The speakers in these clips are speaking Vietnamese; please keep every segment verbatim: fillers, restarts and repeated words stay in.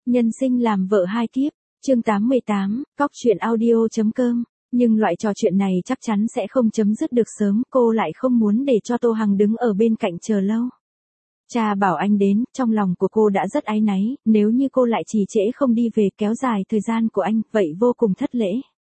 Nhân sinh làm vợ hai kiếp, chương tám mươi tám, cóc truyện audio.com. Nhưng loại trò chuyện này chắc chắn sẽ không chấm dứt được sớm, cô lại không muốn để cho Tô Hằng đứng ở bên cạnh chờ lâu. Cha bảo anh đến, trong lòng của cô đã rất áy náy, nếu như cô lại trì trễ không đi về kéo dài thời gian của anh, vậy vô cùng thất lễ.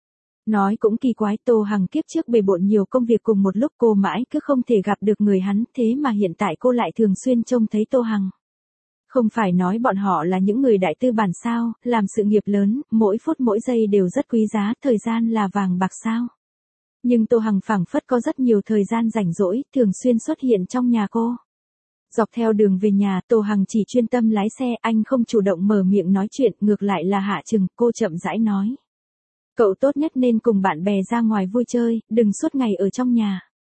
Nói cũng kỳ quái, Tô Hằng kiếp trước bề bộn nhiều công việc cùng một lúc, cô mãi cứ không thể gặp được người hắn, thế mà hiện tại cô lại thường xuyên trông thấy Tô Hằng. Không phải nói bọn họ là những người đại tư bản sao, làm sự nghiệp lớn, mỗi phút mỗi giây đều rất quý giá, thời gian là vàng bạc sao. Nhưng Tô Hằng phảng phất có rất nhiều thời gian rảnh rỗi, thường xuyên xuất hiện trong nhà cô. Dọc theo đường về nhà, Tô Hằng chỉ chuyên tâm lái xe, anh không chủ động mở miệng nói chuyện, ngược lại là Hạ Trừng, cô chậm rãi nói. Cậu tốt nhất nên cùng bạn bè ra ngoài vui chơi, đừng suốt ngày ở trong nhà.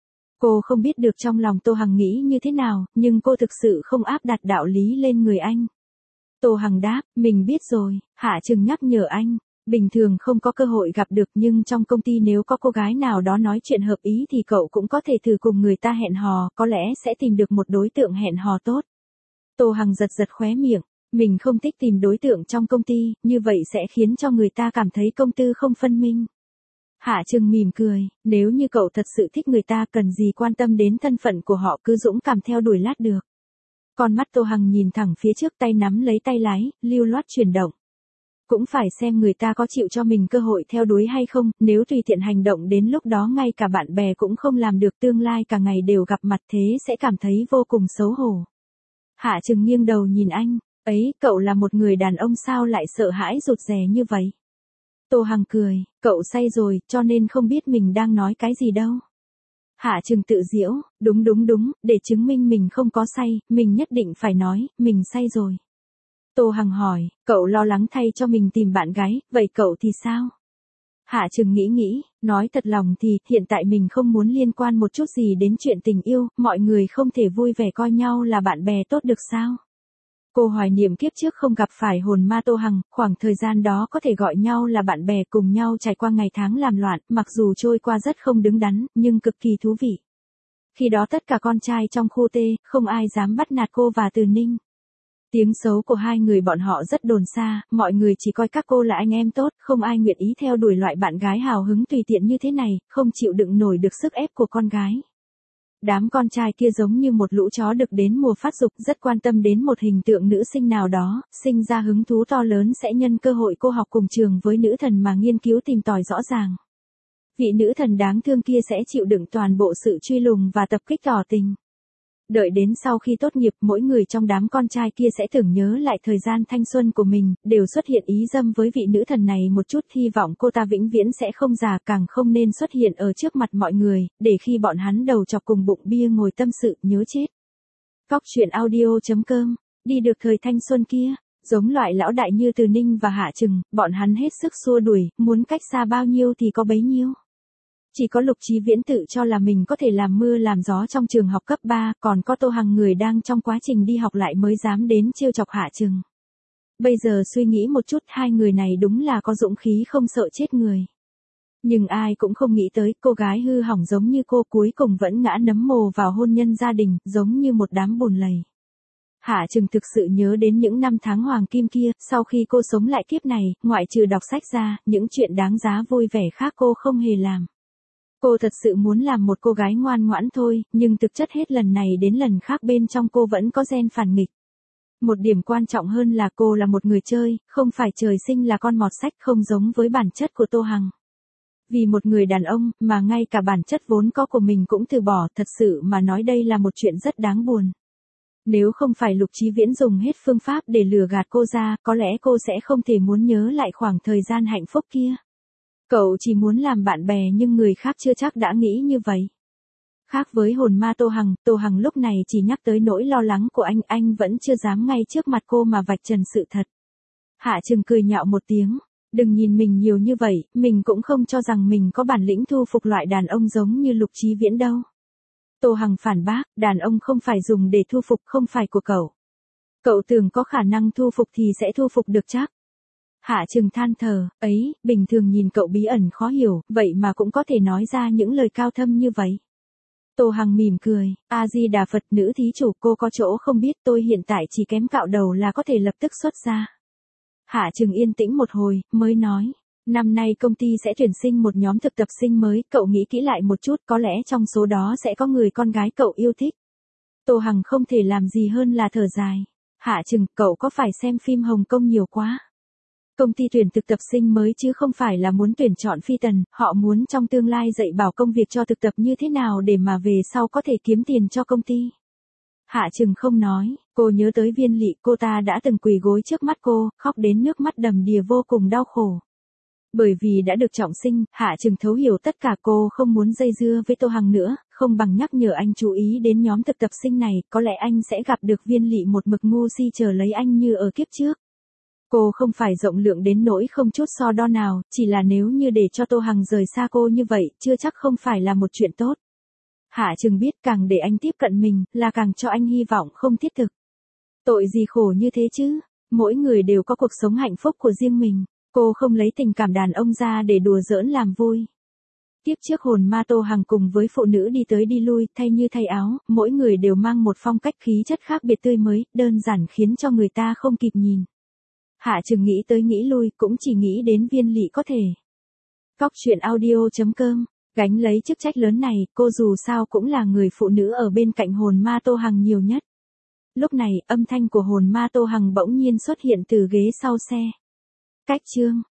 Cô không biết được trong lòng Tô Hằng nghĩ như thế nào, nhưng cô thực sự không áp đặt đạo lý lên người anh. Tô Hằng đáp, mình biết rồi. Hạ Trừng nhắc nhở anh, bình thường không có cơ hội gặp được, nhưng trong công ty nếu có cô gái nào đó nói chuyện hợp ý thì cậu cũng có thể thử cùng người ta hẹn hò, có lẽ sẽ tìm được một đối tượng hẹn hò tốt. Tô Hằng giật giật khóe miệng, mình không thích tìm đối tượng trong công ty, như vậy sẽ khiến cho người ta cảm thấy công tư không phân minh. Hạ Trừng mỉm cười, nếu như cậu thật sự thích người ta, cần gì quan tâm đến thân phận của họ, cứ dũng cảm theo đuổi lát được. Con mắt Tô Hằng nhìn thẳng phía trước, tay nắm lấy tay lái, lưu loát chuyển động. Cũng phải xem người ta có chịu cho mình cơ hội theo đuổi hay không, nếu tùy tiện hành động đến lúc đó ngay cả bạn bè cũng không làm được, tương lai cả ngày đều gặp mặt thế sẽ cảm thấy vô cùng xấu hổ. Hạ Trừng nghiêng đầu nhìn anh, ấy, cậu là một người đàn ông sao lại sợ hãi rụt rè như vậy? Tô Hằng cười, cậu say rồi, cho nên không biết mình đang nói cái gì đâu. Hạ Trừng tự giễu, đúng đúng đúng, để chứng minh mình không có say, mình nhất định phải nói, mình say rồi. Tô Hằng hỏi, cậu lo lắng thay cho mình tìm bạn gái, vậy cậu thì sao? Hạ Trừng nghĩ nghĩ, nói thật lòng thì, hiện tại mình không muốn liên quan một chút gì đến chuyện tình yêu, mọi người không thể vui vẻ coi nhau là bạn bè tốt được sao? Cô hoài niệm kiếp trước không gặp phải hồn ma Tô Hằng, khoảng thời gian đó có thể gọi nhau là bạn bè, cùng nhau trải qua ngày tháng làm loạn, mặc dù trôi qua rất không đứng đắn, nhưng cực kỳ thú vị. Khi đó tất cả con trai trong khu T, không ai dám bắt nạt cô và Từ Ninh. Tiếng xấu của hai người bọn họ rất đồn xa, mọi người chỉ coi các cô là anh em tốt, không ai nguyện ý theo đuổi loại bạn gái hào hứng tùy tiện như thế này, không chịu đựng nổi được sức ép của con gái. Đám con trai kia giống như một lũ chó được đến mùa phát dục, rất quan tâm đến một hình tượng nữ sinh nào đó, sinh ra hứng thú to lớn sẽ nhân cơ hội cô học cùng trường với nữ thần mà nghiên cứu tìm tòi rõ ràng. Vị nữ thần đáng thương kia sẽ chịu đựng toàn bộ sự truy lùng và tập kích tỏ tình. Đợi đến sau khi tốt nghiệp, mỗi người trong đám con trai kia sẽ tưởng nhớ lại thời gian thanh xuân của mình, đều xuất hiện ý dâm với vị nữ thần này một chút, hy vọng cô ta vĩnh viễn sẽ không già, càng không nên xuất hiện ở trước mặt mọi người, để khi bọn hắn đầu chọc cùng bụng bia ngồi tâm sự, nhớ chết. Cóc truyện audio.com, đi được thời thanh xuân kia, giống loại lão đại như Từ Ninh và Hạ Trừng, bọn hắn hết sức xua đuổi, muốn cách xa bao nhiêu thì có bấy nhiêu. Chỉ có Lục Chí Viễn tự cho là mình có thể làm mưa làm gió trong trường học cấp ba, còn có Tô Hằng người đang trong quá trình đi học lại mới dám đến trêu chọc Hạ Trừng. Bây giờ suy nghĩ một chút, hai người này đúng là có dũng khí không sợ chết người. Nhưng ai cũng không nghĩ tới, cô gái hư hỏng giống như cô cuối cùng vẫn ngã nấm mồ vào hôn nhân gia đình, giống như một đám bùn lầy. Hạ Trừng thực sự nhớ đến những năm tháng hoàng kim kia, sau khi cô sống lại kiếp này, ngoại trừ đọc sách ra, những chuyện đáng giá vui vẻ khác cô không hề làm. Cô thật sự muốn làm một cô gái ngoan ngoãn thôi, nhưng thực chất hết lần này đến lần khác bên trong cô vẫn có gen phản nghịch. Một điểm quan trọng hơn là cô là một người chơi, không phải trời sinh là con mọt sách, không giống với bản chất của Tô Hằng. Vì một người đàn ông, mà ngay cả bản chất vốn có của mình cũng từ bỏ, thật sự mà nói đây là một chuyện rất đáng buồn. Nếu không phải Lục Chí Viễn dùng hết phương pháp để lừa gạt cô ra, có lẽ cô sẽ không thể muốn nhớ lại khoảng thời gian hạnh phúc kia. Cậu chỉ muốn làm bạn bè nhưng người khác chưa chắc đã nghĩ như vậy. Khác với hồn ma Tô Hằng, Tô Hằng lúc này chỉ nhắc tới nỗi lo lắng của anh, anh vẫn chưa dám ngay trước mặt cô mà vạch trần sự thật. Hạ Trừng cười nhạo một tiếng, đừng nhìn mình nhiều như vậy, mình cũng không cho rằng mình có bản lĩnh thu phục loại đàn ông giống như Lục Chí Viễn đâu. Tô Hằng phản bác, đàn ông không phải dùng để thu phục, không phải của cậu. Cậu tưởng có khả năng thu phục thì sẽ thu phục được chắc. Hạ Trừng than thở, ấy, bình thường nhìn cậu bí ẩn khó hiểu, vậy mà cũng có thể nói ra những lời cao thâm như vậy. Tô Hằng mỉm cười, A-di-đà Phật, nữ thí chủ, cô có chỗ không biết, tôi hiện tại chỉ kém cạo đầu là có thể lập tức xuất ra. Hạ Trừng yên tĩnh một hồi, mới nói. Năm nay công ty sẽ tuyển sinh một nhóm thực tập sinh mới, cậu nghĩ kỹ lại một chút, có lẽ trong số đó sẽ có người con gái cậu yêu thích. Tô Hằng không thể làm gì hơn là thở dài. Hạ Trừng, cậu có phải xem phim Hồng Kông nhiều quá? Công ty tuyển thực tập sinh mới chứ không phải là muốn tuyển chọn phi tần, họ muốn trong tương lai dạy bảo công việc cho thực tập như thế nào để mà về sau có thể kiếm tiền cho công ty. Hạ Trừng không nói, cô nhớ tới Viên Lị, cô ta đã từng quỳ gối trước mắt cô, khóc đến nước mắt đầm đìa vô cùng đau khổ. Bởi vì đã được trọng sinh, Hạ Trừng thấu hiểu tất cả, cô không muốn dây dưa với Tô Hằng nữa, không bằng nhắc nhở anh chú ý đến nhóm thực tập sinh này, có lẽ anh sẽ gặp được Viên Lị một mực ngu si chờ lấy anh như ở kiếp trước. Cô không phải rộng lượng đến nỗi không chút so đo nào, chỉ là nếu như để cho Tô Hằng rời xa cô như vậy, chưa chắc không phải là một chuyện tốt. Hạ Trừng biết càng để anh tiếp cận mình, là càng cho anh hy vọng không thiết thực. Tội gì khổ như thế chứ, mỗi người đều có cuộc sống hạnh phúc của riêng mình, cô không lấy tình cảm đàn ông ra để đùa giỡn làm vui. Tiếp trước hồn ma Tô Hằng cùng với phụ nữ đi tới đi lui, thay như thay áo, mỗi người đều mang một phong cách khí chất khác biệt tươi mới, đơn giản khiến cho người ta không kịp nhìn. Hạ Trừng nghĩ tới nghĩ lui, cũng chỉ nghĩ đến Viên Lị có thể. Cóc truyện audio chấm com, gánh lấy chức trách lớn này, cô dù sao cũng là người phụ nữ ở bên cạnh hồn ma Tô Hằng nhiều nhất. Lúc này, âm thanh của hồn ma Tô Hằng bỗng nhiên xuất hiện từ ghế sau xe. Cách chương